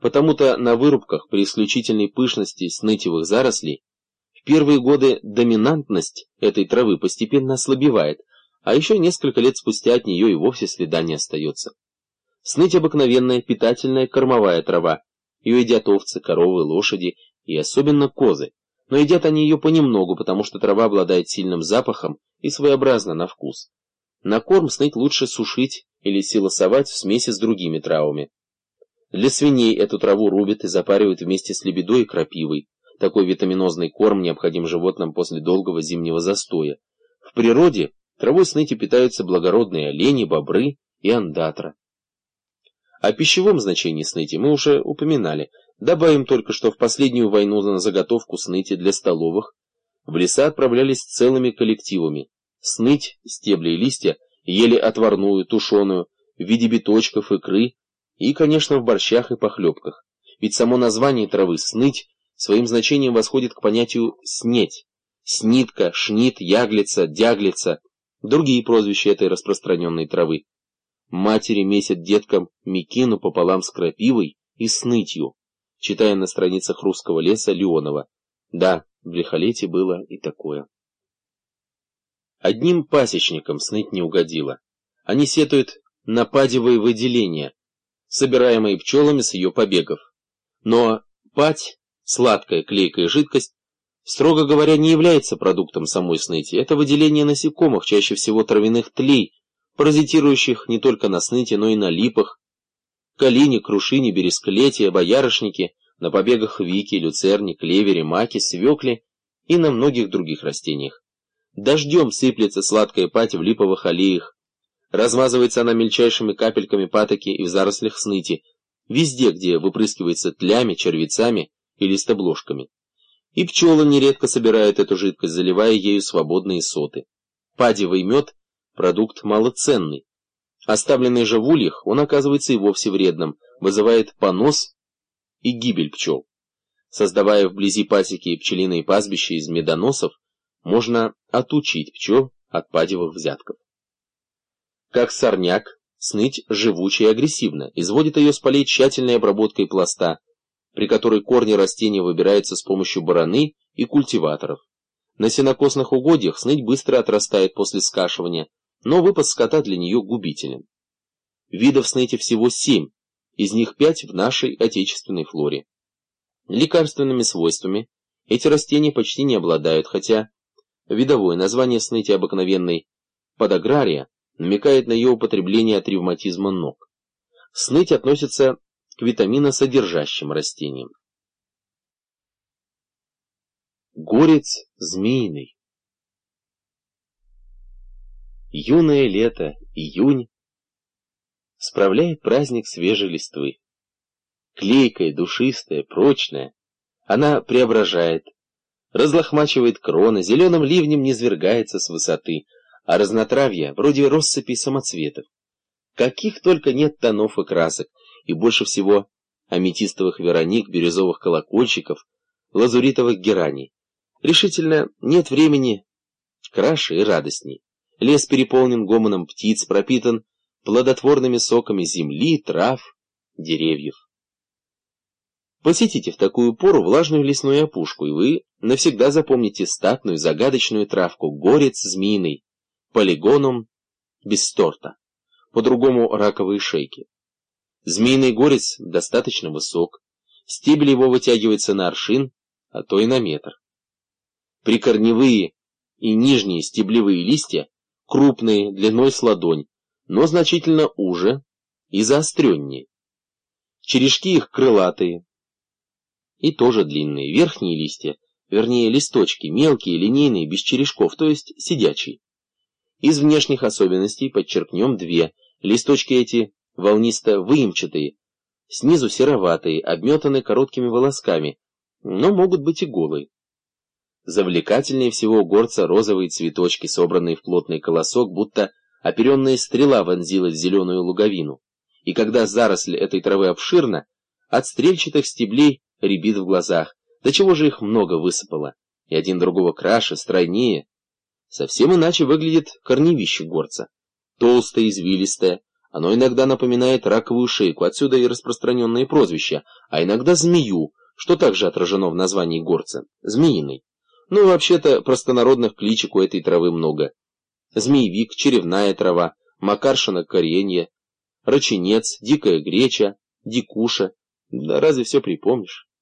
Потому-то на вырубках при исключительной пышности снытьевых зарослей в первые годы доминантность этой травы постепенно ослабевает, а еще несколько лет спустя от нее и вовсе следа не остается. Сныть обыкновенная питательная кормовая трава. Ее едят овцы, коровы, лошади и особенно козы. Но едят они ее понемногу, потому что трава обладает сильным запахом и своеобразна на вкус. На корм сныть лучше сушить или силосовать в смеси с другими травами. Для свиней эту траву рубят и запаривают вместе с лебедой и крапивой. Такой витаминозный корм необходим животным после долгого зимнего застоя. В природе травой сныти питаются благородные олени, бобры и ондатра. О пищевом значении сныти мы уже упоминали. Добавим только, что в последнюю войну на заготовку сныти для столовых в леса отправлялись целыми коллективами. Сныть, стебли и листья ели отварную, тушеную, в виде биточков, икры и, конечно, в борщах и похлебках. Ведь само название травы «сныть» своим значением восходит к понятию «снеть». Снитка, шнит, яглица, дяглица – другие прозвища этой распространенной травы. Матери месят деткам мекину пополам с крапивой и снытью, читая на страницах «Русского леса» Леонова. Да, в Лихолете было и такое. Одним пасечникам сныть не угодило. Они сетуют на падевые выделения, собираемые пчелами с ее побегов. Но падь, сладкая клейкая жидкость, строго говоря, не является продуктом самой сныти. Это выделение насекомых, чаще всего травяных тлей, паразитирующих не только на сныте, но и на липах, калине, крушине, бересклете, боярышнике, на побегах вики, люцерне, клевере, маке, свекле и на многих других растениях. Дождем сыплется сладкая падь в липовых аллеях, размазывается она мельчайшими капельками патоки и в зарослях сныти, везде, где выпрыскивается тлями, червецами и листобложками. И пчелы нередко собирают эту жидкость, заливая ею свободные соты. Падевый мед – продукт малоценный. Оставленный же в ульях, он оказывается и вовсе вредным, вызывает понос и гибель пчел. Создавая вблизи пасеки пчелиные пастбища из медоносов, можно отучить пчел от падевых взятков. Как сорняк, сныть живуча и агрессивна, изводит ее с полей тщательной обработкой пласта, при которой корни растения выбираются с помощью бараны и культиваторов. На сенокосных угодьях сныть быстро отрастает после скашивания, но выпас скота для нее губителен. Видов сныти всего 7, из них 5 в нашей отечественной флоре. Лекарственными свойствами эти растения почти не обладают, хотя видовое название сныти обыкновенной подагрария намекает на ее употребление от ревматизма ног. Сныть относится к витаминосодержащим растениям. Горец змеиный. Юное лето, июнь, справляет праздник свежей листвы. Клейкая, душистая, прочная, она преображает, разлохмачивает кроны, зеленым ливнем низвергается с высоты, а разнотравье вроде россыпи самоцветов. Каких только нет тонов и красок, и больше всего аметистовых вероник, бирюзовых колокольчиков, лазуритовых гераний. Решительно нет времени краше и радостней. Лес переполнен гомоном птиц, пропитан плодотворными соками земли, трав, деревьев. Посетите в такую пору влажную лесную опушку, и вы навсегда запомните статную загадочную травку горец змеиный, полигоном бесторта, по-другому раковые шейки. Змеиный горец достаточно высок, стебель его вытягивается на аршин, а то и на метр. Прикорневые и нижние стеблевые листья крупные, длиной с ладонь, но значительно уже и заостреннее. Черешки их крылатые и тоже длинные. Верхние листья, вернее листочки, мелкие, линейные, без черешков, то есть сидячие. Из внешних особенностей подчеркнем 2. Листочки эти волнисто-выемчатые, снизу сероватые, обметаны короткими волосками, но могут быть и голые. Завлекательнее всего у горца розовые цветочки, собранные в плотный колосок, будто оперенная стрела вонзилась в зеленую луговину. И когда заросль этой травы обширна, от стрельчатых стеблей рябит в глазах. До чего же их много высыпало, и один другого краше, стройнее. Совсем иначе выглядит корневище горца. Толстое, извилистое, Оно иногда напоминает раковую шейку, отсюда и распространенные прозвища, а иногда змею, что также отражено в названии горца – змеиный. Ну, вообще-то, простонародных кличек у этой травы много. Змеевик, черевная трава, макаршина коренье, раченец, дикая греча, дикуша. Да разве все припомнишь?